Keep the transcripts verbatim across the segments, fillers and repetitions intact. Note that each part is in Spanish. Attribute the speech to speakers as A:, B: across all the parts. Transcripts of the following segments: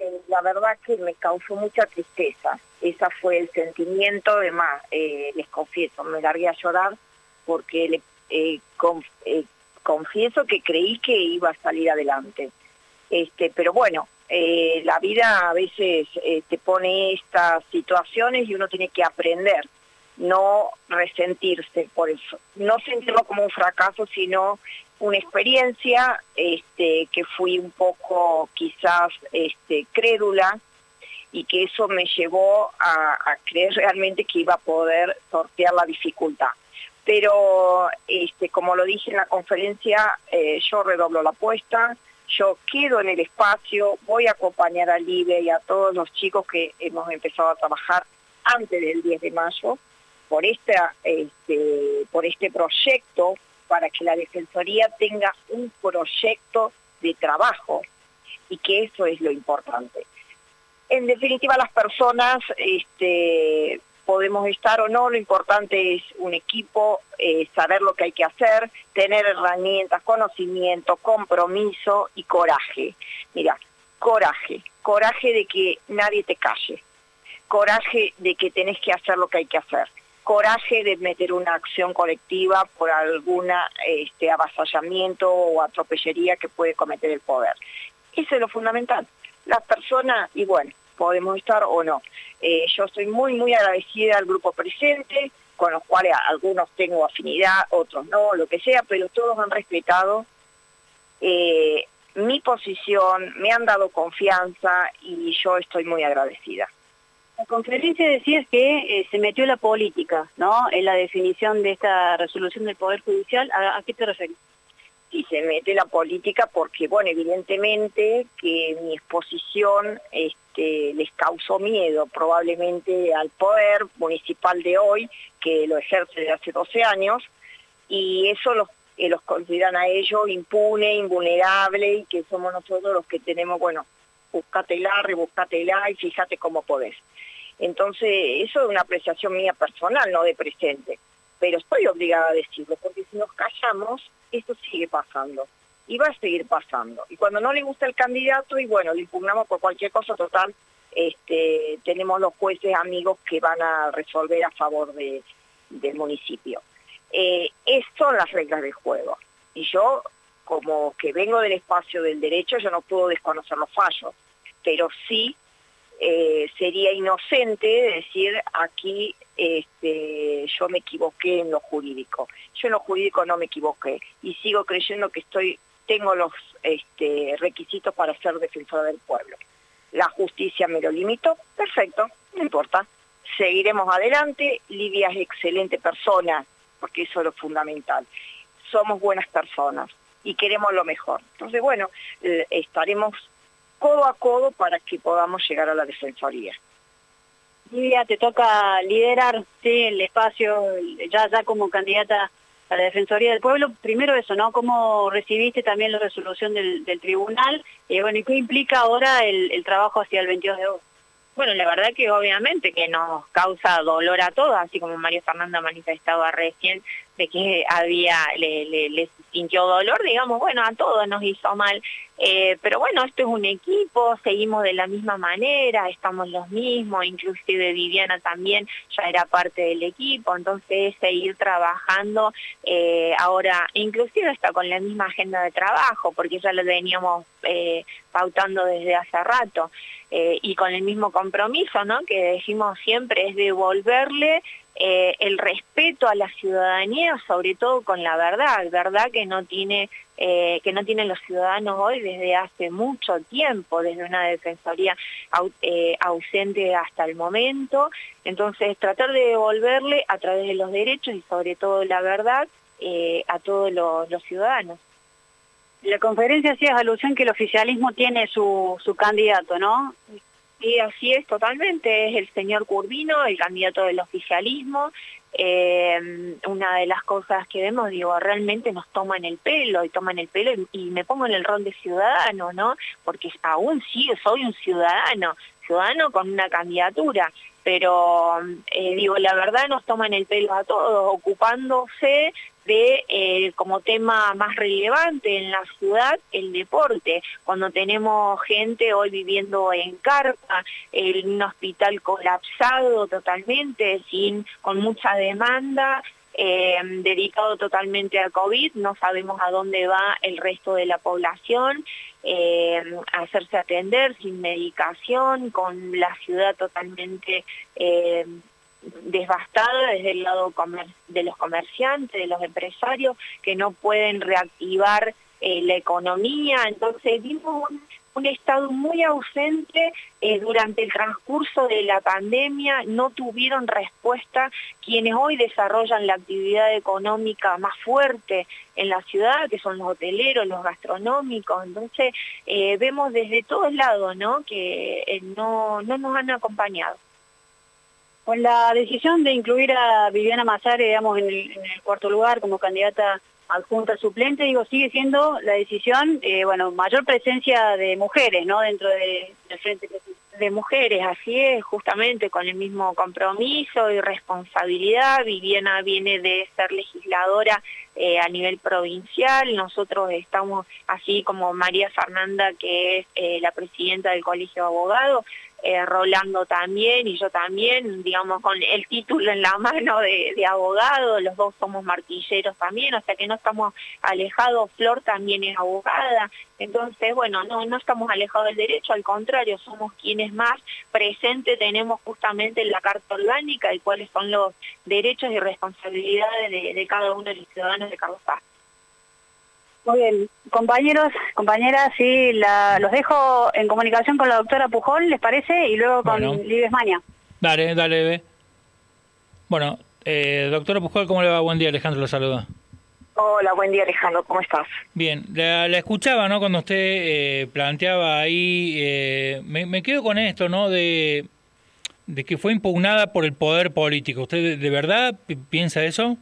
A: eh, la verdad que me causó mucha tristeza. Ese fue el sentimiento, además, eh, les confieso, me largué a llorar porque le, eh, conf, eh, confieso que creí que iba a salir adelante. Este, pero bueno, eh, la vida a veces eh, te pone estas situaciones y uno tiene que aprender, no resentirse por eso, no sentirlo como un fracaso, sino una experiencia este, que fui un poco quizás este, crédula y que eso me llevó a, a creer realmente que iba a poder sortear la dificultad. Pero este, como lo dije en la conferencia, eh, yo redoblo la apuesta, yo quedo en el espacio, voy a acompañar a Livia y a todos los chicos que hemos empezado a trabajar antes del diez de mayo por, esta, este, por este proyecto, para que la Defensoría tenga un proyecto de trabajo y que eso es lo importante. En definitiva, las personas este, podemos estar o no, lo importante es un equipo, eh, saber lo que hay que hacer, tener herramientas, conocimiento, compromiso y coraje. Mira, coraje, coraje de que nadie te calle, coraje de que tenés que hacer lo que hay que hacer, coraje de meter una acción colectiva por alguna este, avasallamiento o atropellería que puede cometer el poder. Eso es lo fundamental. Las personas, y bueno, podemos estar o no. Eh, yo estoy muy, muy agradecida al grupo presente, con los cuales algunos tengo afinidad, otros no, lo que sea, pero todos han respetado eh, mi posición, me han dado confianza y yo estoy muy agradecida.
B: En la conferencia decías que eh, se metió la política, ¿no?, en la definición de esta resolución del Poder Judicial. ¿A, a qué te refieres?
A: Sí, se mete la política porque, bueno, evidentemente que mi exposición este, les causó miedo probablemente al poder municipal de hoy, que lo ejerce desde hace doce años, y eso los, eh, los consideran a ellos impune, invulnerable, y que somos nosotros los que tenemos, bueno, búscatela, rebúscatela y fíjate cómo podés. Entonces, eso es una apreciación mía personal, no de presente, pero estoy obligada a decirlo, porque si nos callamos, esto sigue pasando, y va a seguir pasando. Y cuando no le gusta el candidato, y bueno, le impugnamos por cualquier cosa, total, este, tenemos los jueces amigos que van a resolver a favor de, del municipio. Eh, esas son las reglas del juego, y yo, como que vengo del espacio del derecho, yo no puedo desconocer los fallos, pero sí eh, sería inocente decir aquí este, yo me equivoqué en lo jurídico. Yo en lo jurídico no me equivoqué y sigo creyendo que estoy, tengo los este, requisitos para ser defensora del pueblo. La justicia me lo limitó, perfecto, no importa. Seguiremos adelante, Livia es excelente persona, porque eso es lo fundamental. Somos buenas personas y queremos lo mejor. Entonces, bueno, eh, estaremos codo a codo para que podamos llegar a la Defensoría.
B: Livia, te toca liderar, sí, el espacio, ya, ya como candidata a la Defensoría del Pueblo. Primero eso, ¿no? ¿Cómo recibiste también la resolución del, del tribunal? Y bueno, ¿y qué implica ahora el, el trabajo hacia el veintidós de agosto?
C: Bueno, la verdad que obviamente que nos causa dolor a todos, así como María Fernanda manifestaba recién de que había, le, le, le sintió dolor, digamos, bueno, a todos nos hizo mal, eh, pero bueno, esto es un equipo, seguimos de la misma manera, estamos los mismos, inclusive Viviana también ya era parte del equipo, entonces seguir trabajando, eh, ahora inclusive está con la misma agenda de trabajo, porque ya lo veníamos eh, pautando desde hace rato, eh, y con el mismo compromiso, ¿no?, que decimos siempre, es devolverle Eh, el respeto a la ciudadanía, sobre todo con la verdad, verdad que no tiene eh, que no tienen los ciudadanos hoy desde hace mucho tiempo, desde una defensoría au, eh, ausente hasta el momento. Entonces, tratar de devolverle a través de los derechos y sobre todo la verdad eh, a todos los, los ciudadanos.
B: En la conferencia hacías alusión que el oficialismo tiene su, su candidato, ¿no?
C: Sí, así es, totalmente, es el señor Curvino, el candidato del oficialismo. Eh, una de las cosas que vemos, digo, realmente nos toman el pelo, y toman el pelo, y, y me pongo en el rol de ciudadano, ¿no? Porque aún sí soy un ciudadano, ciudadano con una candidatura, pero, eh, digo, la verdad nos toman el pelo a todos, ocupándose ve eh, como tema más relevante en la ciudad el deporte, cuando tenemos gente hoy viviendo en carpa, en un hospital colapsado totalmente, sin con mucha demanda, eh, dedicado totalmente a COVID, no sabemos a dónde va el resto de la población, eh, a hacerse atender sin medicación, con la ciudad totalmente eh, devastada desde el lado comer de los comerciantes, de los empresarios, que no pueden reactivar eh, la economía. Entonces vimos un, un estado muy ausente eh, durante el transcurso de la pandemia, no tuvieron respuesta quienes hoy desarrollan la actividad económica más fuerte en la ciudad, que son los hoteleros, los gastronómicos. Entonces eh, vemos desde todos lados, ¿no?, que eh, no, no nos han acompañado.
B: Con la decisión de incluir a Viviana Mazare, digamos, en el, en el cuarto lugar como candidata adjunta suplente, digo, sigue siendo la decisión, eh, bueno, mayor presencia de mujeres, ¿no?, dentro de, del Frente
C: de Mujeres, así es, justamente con el mismo compromiso y responsabilidad. Viviana viene de ser legisladora eh, a nivel provincial, nosotros estamos, así como María Fernanda, que es eh, la presidenta del Colegio de Abogados, Eh, Rolando también y yo también, digamos, con el título en la mano de, de abogado, los dos somos martilleros también, o sea que no estamos alejados. Flor también es abogada, entonces, bueno, no, no estamos alejados del derecho, al contrario, somos quienes más presente tenemos justamente en la Carta Orgánica y cuáles son los derechos y responsabilidades de, de cada uno de los ciudadanos de Carlos Paz.
B: Muy bien, compañeros, compañeras, sí, la, los dejo en comunicación con la doctora Pujol, ¿les parece? Y luego con
D: bueno.
B: Libes Maña.
D: Dale, dale, Bebe. Bueno, eh, doctora Pujol, ¿cómo le va? Buen día, Alejandro lo saluda.
A: Hola, buen día, Alejandro, ¿cómo estás?
D: Bien, la, la escuchaba, ¿no?, cuando usted eh, planteaba ahí, eh, me, me quedo con esto, ¿no?, de, de que fue impugnada por el poder político. ¿Usted de, de verdad piensa eso?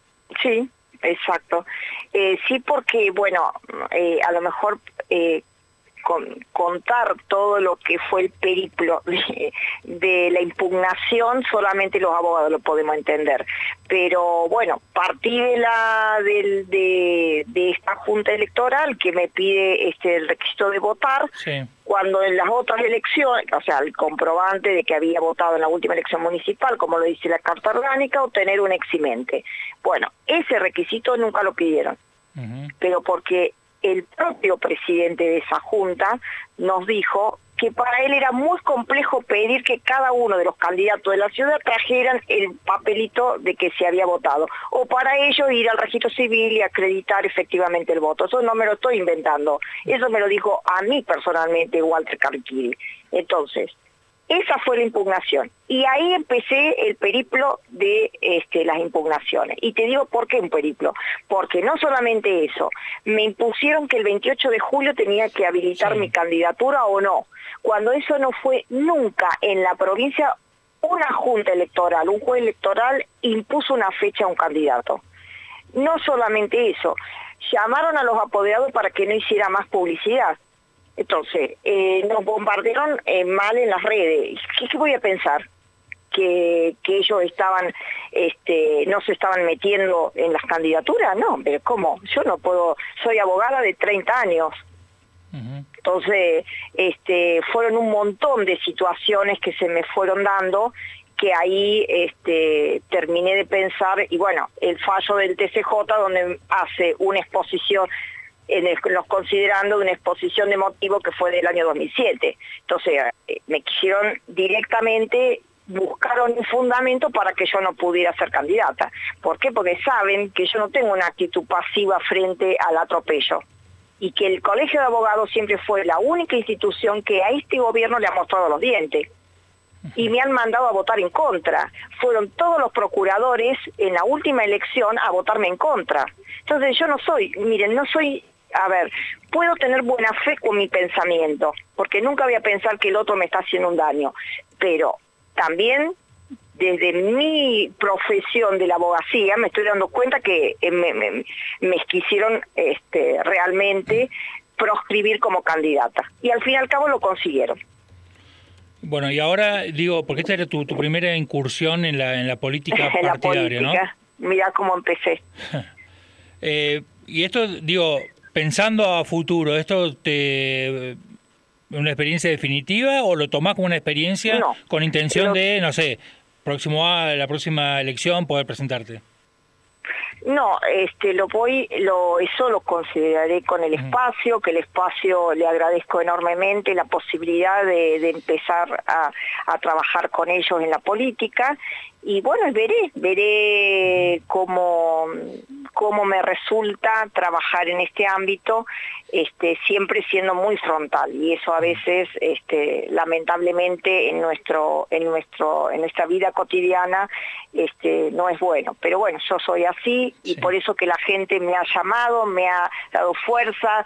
A: Sí. Exacto. Eh, sí, porque, bueno, eh, a lo mejor eh, con, contar todo lo que fue el periplo de, de la impugnación, solamente los abogados lo podemos entender. Pero, bueno, partí de, la, de, de, de esta Junta Electoral que me pide este, el requisito de votar,
D: sí,
A: cuando en las otras elecciones, o sea, el comprobante de que había votado en la última elección municipal, como lo dice la Carta Orgánica, obtener un eximente. Bueno, ese requisito nunca lo pidieron, uh-huh. pero porque el propio presidente de esa junta nos dijo que para él era muy complejo pedir que cada uno de los candidatos de la ciudad trajeran el papelito de que se había votado, o para ellos ir al registro civil y acreditar efectivamente el voto. Eso no me lo estoy inventando, eso me lo dijo a mí personalmente Walter Carriquiri. Entonces, esa fue la impugnación. Y ahí empecé el periplo de este, las impugnaciones. Y te digo por qué un periplo. Porque no solamente eso, me impusieron que el veintiocho de julio tenía que habilitar sí. mi candidatura o no. Cuando eso no fue nunca en la provincia, una junta electoral, un juez electoral impuso una fecha a un candidato. No solamente eso, llamaron a los apoderados para que no hiciera más publicidad. Entonces, eh, nos bombardearon eh, mal en las redes. ¿Qué, qué voy a pensar? Que, que ellos estaban, este, no se estaban metiendo en las candidaturas, no, pero ¿cómo? Yo no puedo, soy abogada de treinta años. Uh-huh. Entonces, este, fueron un montón de situaciones que se me fueron dando, que ahí este, terminé de pensar, y bueno, el fallo del T C J, donde hace una exposición, en el, los considerando una exposición de motivo que fue del año dos mil siete. Entonces, eh, me quisieron directamente, buscaron un fundamento para que yo no pudiera ser candidata. ¿Por qué? Porque saben que yo no tengo una actitud pasiva frente al atropello, y que el Colegio de Abogados siempre fue la única institución que a este gobierno le ha mostrado los dientes, y me han mandado a votar en contra. Fueron todos los procuradores en la última elección a votarme en contra. Entonces yo no soy, miren, no soy, a ver, puedo tener buena fe con mi pensamiento, porque nunca voy a pensar que el otro me está haciendo un daño, pero también desde mi profesión de la abogacía me estoy dando cuenta que me, me, me quisieron este, realmente proscribir como candidata, y al fin y al cabo lo consiguieron.
D: Bueno, y ahora, digo, porque esta era tu, tu primera incursión en la, en la política
A: en
D: partidaria,
A: la política,
D: ¿no?
A: Mirá cómo empecé.
D: Eh, y esto, digo, pensando a futuro, ¿esto te una experiencia definitiva o lo tomás como una experiencia
A: no,
D: con intención
A: lo...
D: de, no sé, próximo a la próxima elección poder presentarte?
A: No, este, lo voy, lo, eso lo consideraré con el espacio, que el espacio le agradezco enormemente la posibilidad de, de empezar a, a trabajar con ellos en la política y bueno, veré, veré cómo, cómo me resulta trabajar en este ámbito, este, siempre siendo muy frontal y eso a veces, este, lamentablemente en nuestro, en nuestro, en nuestra vida cotidiana, este, no es bueno. Pero bueno, yo soy así y sí. Por eso que la gente me ha llamado, me ha dado fuerza,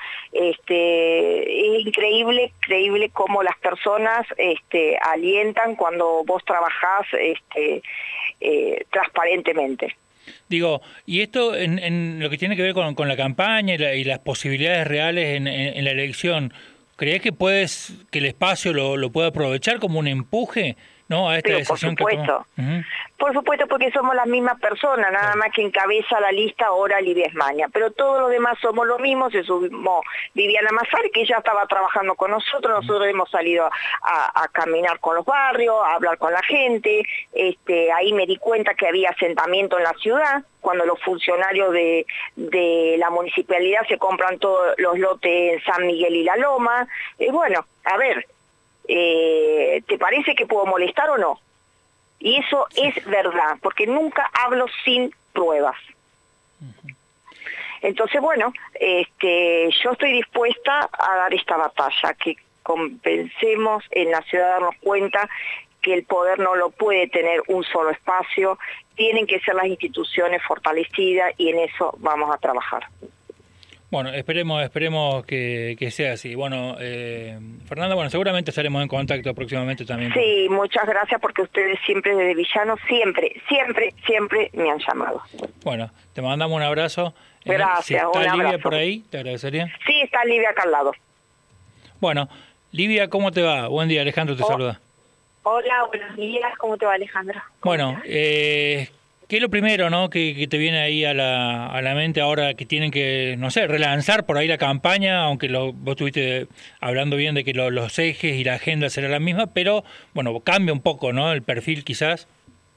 A: este, es increíble, increíble cómo las personas, este, alientan cuando vos trabajás, este, eh, transparentemente.
D: Digo, y esto en, en lo que tiene que ver con, con la campaña y, la, y las posibilidades reales en, en, en la elección, ¿crees que puedes que el espacio lo, lo pueda aprovechar como un empuje, no, a esta
A: Pero
D: decisión
A: por supuesto,
D: que tomó? Uh-huh.
A: Por supuesto, porque somos las mismas personas, nada sí. más que encabeza la lista ahora Livia Esmaña, pero todos los demás somos los mismos, se sumó Viviana Mazar, que ya estaba trabajando con nosotros, nosotros uh-huh. hemos salido a, a caminar con los barrios, a hablar con la gente, este, ahí me di cuenta que había asentamiento en la ciudad, cuando los funcionarios de, de la municipalidad se compran todos los lotes en San Miguel y La Loma, y bueno, a ver, eh, ¿te parece que puedo molestar o no? Y eso sí. es verdad, porque nunca hablo sin pruebas. Uh-huh. Entonces, bueno, este, yo estoy dispuesta a dar esta batalla, que convencemos en la ciudad a darnos cuenta que el poder no lo puede tener un solo espacio, tienen que ser las instituciones fortalecidas y en eso vamos a trabajar.
D: Bueno, esperemos esperemos que, que sea así. Bueno, eh, Fernanda, bueno, seguramente estaremos en contacto próximamente también.
A: Sí, muchas gracias porque ustedes siempre desde Villano, siempre, siempre, siempre me han llamado.
D: Bueno, te mandamos un abrazo.
A: Gracias,
D: eh, si está
A: un
D: Livia
A: abrazo.
D: Por ahí, te agradecería.
A: Sí, está Livia acá al lado.
D: Bueno, Livia, ¿cómo te va? Buen día, Alejandro te oh. saluda.
C: Hola, buenos días, ¿cómo te va, Alejandro?
D: Bueno, eh... ¿qué es lo primero, no, que, que te viene ahí a la, a la mente ahora que tienen que, no sé, relanzar por ahí la campaña, aunque lo, vos estuviste hablando bien de que lo, los ejes y la agenda será la misma, pero, bueno, cambia un poco, ¿no?, el perfil quizás.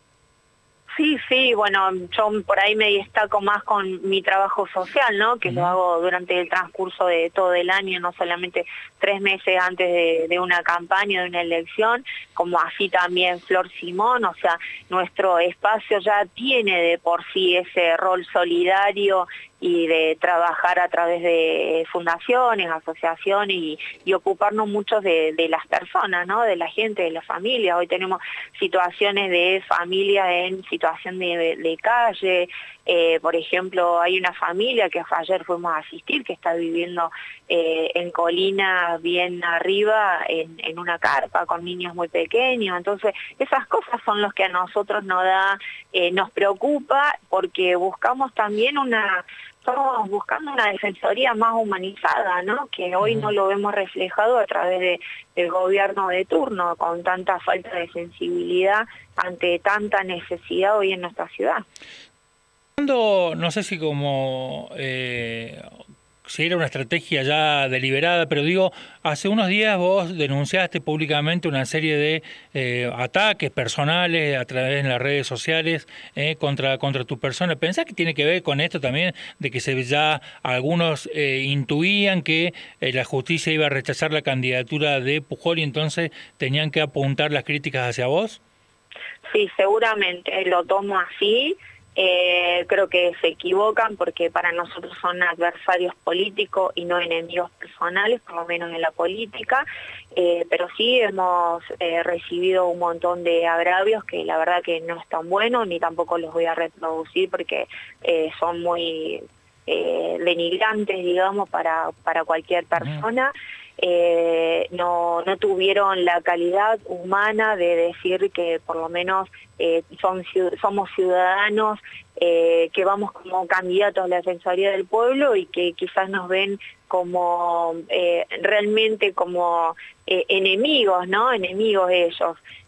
C: Sí, sí, bueno, yo por ahí me destaco más con mi trabajo social, ¿no? Que uh-huh. lo hago durante el transcurso de todo el año, no solamente tres meses antes de, de una campaña, de una elección, como así también Flor Simón, o sea, nuestro espacio ya tiene de por sí ese rol solidario y de trabajar a través de fundaciones, asociaciones y, y ocuparnos mucho de, de las personas, ¿no? De la gente, de la familia. Hoy tenemos situaciones de familias en situación de, de calle. Eh, por ejemplo, hay una familia que ayer fuimos a asistir que está viviendo eh, en Colina, bien arriba, en, en una carpa con niños muy pequeños. Entonces, esas cosas son las que a nosotros nos da, eh, nos preocupa porque buscamos también una... Estamos buscando una defensoría más humanizada, ¿no? Que hoy no lo vemos reflejado a través de, del gobierno de turno, con tanta falta de sensibilidad ante tanta necesidad hoy en nuestra ciudad.
D: No sé si como eh, si era una estrategia ya deliberada, pero digo, hace unos días vos denunciaste públicamente una serie de eh, ataques personales a través de las redes sociales eh, contra contra tu persona. ¿Pensás que tiene que ver con esto también, de que se ya algunos eh, intuían que eh, la justicia iba a rechazar la candidatura de Pujol y entonces tenían que apuntar las críticas hacia vos?
C: Sí, seguramente lo tomo así. Eh, creo que se equivocan porque para nosotros son adversarios políticos y no enemigos personales, por lo menos en la política, eh, pero sí hemos eh, recibido un montón de agravios que la verdad que no están buenos, ni tampoco los voy a reproducir porque eh, son muy eh, denigrantes, digamos, para, para cualquier persona. Eh, no, no tuvieron la calidad humana de decir que por lo menos eh, son, somos ciudadanos eh, que vamos como candidatos a la Defensoría del Pueblo y que quizás nos ven como eh, realmente como eh, enemigos, ¿no? Enemigos ellos.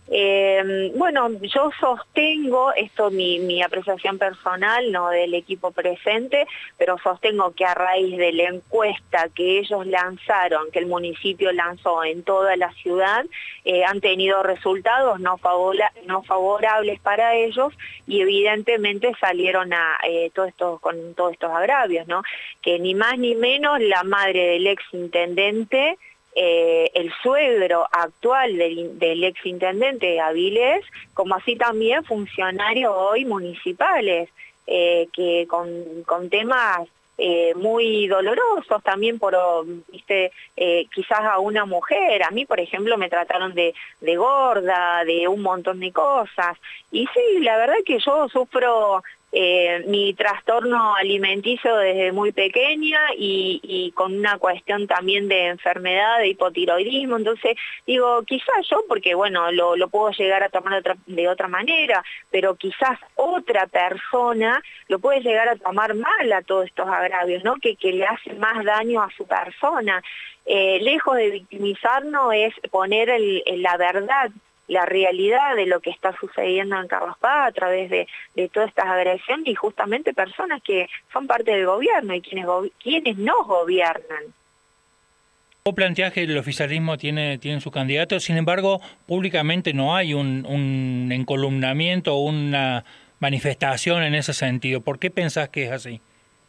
C: Eh, bueno, yo sostengo, esto mi, mi apreciación personal, no del equipo presente, pero sostengo que a raíz de la encuesta que ellos lanzaron, que el municipio lanzó en toda la ciudad, eh, han tenido resultados no, favora, no favorables para ellos y evidentemente salieron a eh, todo esto, con todos estos agravios, ¿no? Que ni más ni menos la madre del ex intendente, Eh, el suegro actual del, del exintendente Avilés, como así también funcionarios hoy municipales, eh, que con, con temas eh, muy dolorosos también por, viste, eh, quizás a una mujer. A mí, por ejemplo, me trataron de, de gorda, de un montón de cosas. Y sí, la verdad que yo sufro Eh, mi trastorno alimenticio desde muy pequeña y, y con una cuestión también de enfermedad, de hipotiroidismo. Entonces digo, quizás yo, porque bueno, lo, lo puedo llegar a tomar de otra, de otra manera, pero quizás otra persona lo puede llegar a tomar mal a todos estos agravios, ¿no? Que, que le hacen más daño a su persona. Eh, lejos de victimizarnos es poner el, el, la verdad, la realidad de lo que está sucediendo en Carlos Paz a través de, de todas estas agresiones y justamente personas que son parte del gobierno y quienes, go quienes nos gobiernan.
D: Vos planteás que el oficialismo tiene, tiene su candidato, sin embargo, públicamente no hay un, un encolumnamiento o una manifestación en ese sentido. ¿Por qué pensás que es así?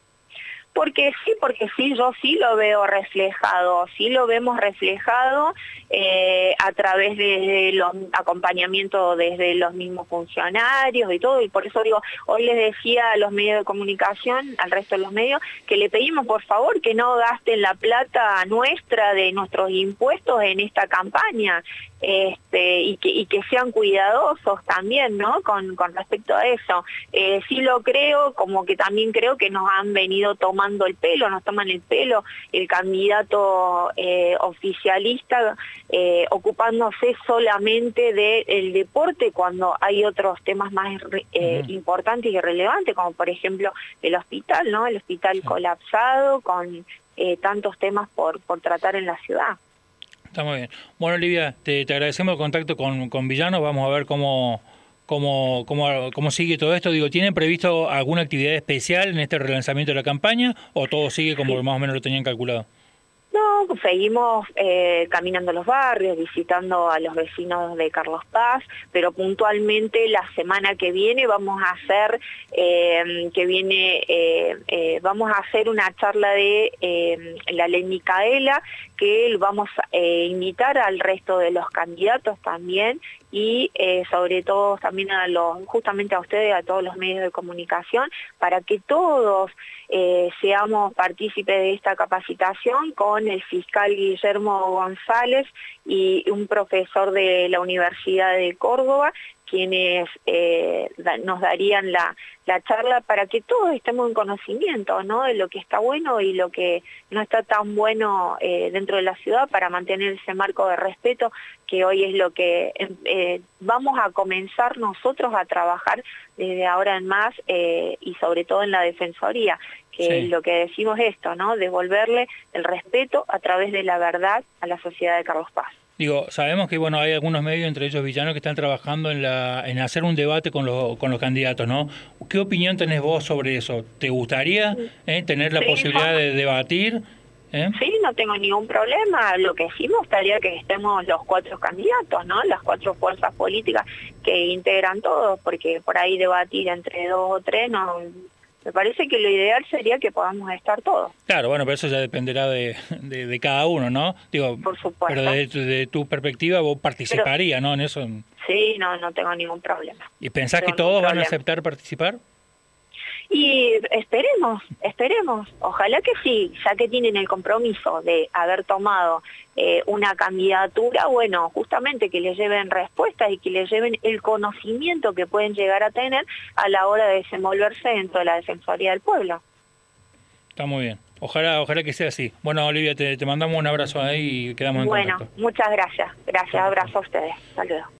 C: Porque sí, porque sí, yo sí lo veo reflejado, sí lo vemos reflejado eh, a través de los acompañamientos desde los mismos funcionarios y todo, y por eso digo, hoy les decía a los medios de comunicación, al resto de los medios, que le pedimos por favor que no gasten la plata nuestra de nuestros impuestos en esta campaña, este, y, que, y que sean cuidadosos también, ¿no? Con, con respecto a eso. Eh, sí lo creo, como que también creo que nos han venido tomando el pelo, nos toman el pelo el candidato eh, oficialista eh, ocupándose solamente del deporte cuando hay otros temas más eh, uh-huh. importantes y relevantes, como por ejemplo el hospital, ¿no? El hospital sí. colapsado con eh, tantos temas por, por tratar en la ciudad.
D: Está muy bien. Bueno, Olivia, te, te agradecemos el contacto con, con Villano. Vamos a ver cómo, cómo, cómo, cómo sigue todo esto. Digo, ¿tienen previsto alguna actividad especial en este relanzamiento de la campaña o todo sigue como sí. más o menos lo tenían calculado?
C: No, seguimos eh, caminando los barrios, visitando a los vecinos de Carlos Paz, pero puntualmente la semana que viene vamos a hacer, eh, que viene, eh, eh, vamos a hacer una charla de eh, la ley Micaela, que vamos a eh, invitar al resto de los candidatos también y eh, sobre todo también a los, justamente a ustedes, a todos los medios de comunicación, para que todos eh, seamos partícipes de esta capacitación con el fiscal Guillermo González y un profesor de la Universidad de Córdoba, quienes eh, da, nos darían la, la charla para que todos estemos en conocimiento, ¿no? De lo que está bueno y lo que no está tan bueno eh, dentro de la ciudad, para mantener ese marco de respeto que hoy es lo que eh, vamos a comenzar nosotros a trabajar desde ahora en más eh, y sobre todo en la Defensoría, que sí. lo que decimos es esto, ¿no? Devolverle el respeto a través de la verdad a la sociedad de Carlos Paz.
D: Digo, sabemos que bueno hay algunos medios, entre ellos Villano, que están trabajando en la en hacer un debate con los con los candidatos, ¿no? ¿Qué opinión tenés vos sobre eso? ¿Te gustaría eh, tener la sí, posibilidad no. de debatir? ¿Eh?
C: Sí, no tengo ningún problema. Lo que sí me gustaría que estemos los cuatro candidatos, ¿no? Las cuatro fuerzas políticas que integran todos, porque por ahí debatir entre dos o tres no... Me parece que lo ideal sería que podamos estar todos.
D: Claro, bueno, pero eso ya dependerá de, de, de cada uno, ¿no? Digo,
C: por supuesto.
D: Pero de, de tu perspectiva vos participarías, pero, ¿no? En eso.
C: Sí, no, no tengo ningún problema.
D: ¿Y pensás no que todos van a aceptar participar?
C: Y esperemos, esperemos, ojalá que sí, ya que tienen el compromiso de haber tomado eh, una candidatura, bueno, justamente que les lleven respuestas y que les lleven el conocimiento que pueden llegar a tener a la hora de desenvolverse dentro de la Defensoría del Pueblo.
D: Está muy bien, ojalá ojalá que sea así. Bueno, Olivia, te, te mandamos un abrazo ahí y quedamos en
C: bueno,
D: contacto.
C: Bueno, muchas gracias, gracias, abrazo a ustedes, saludos.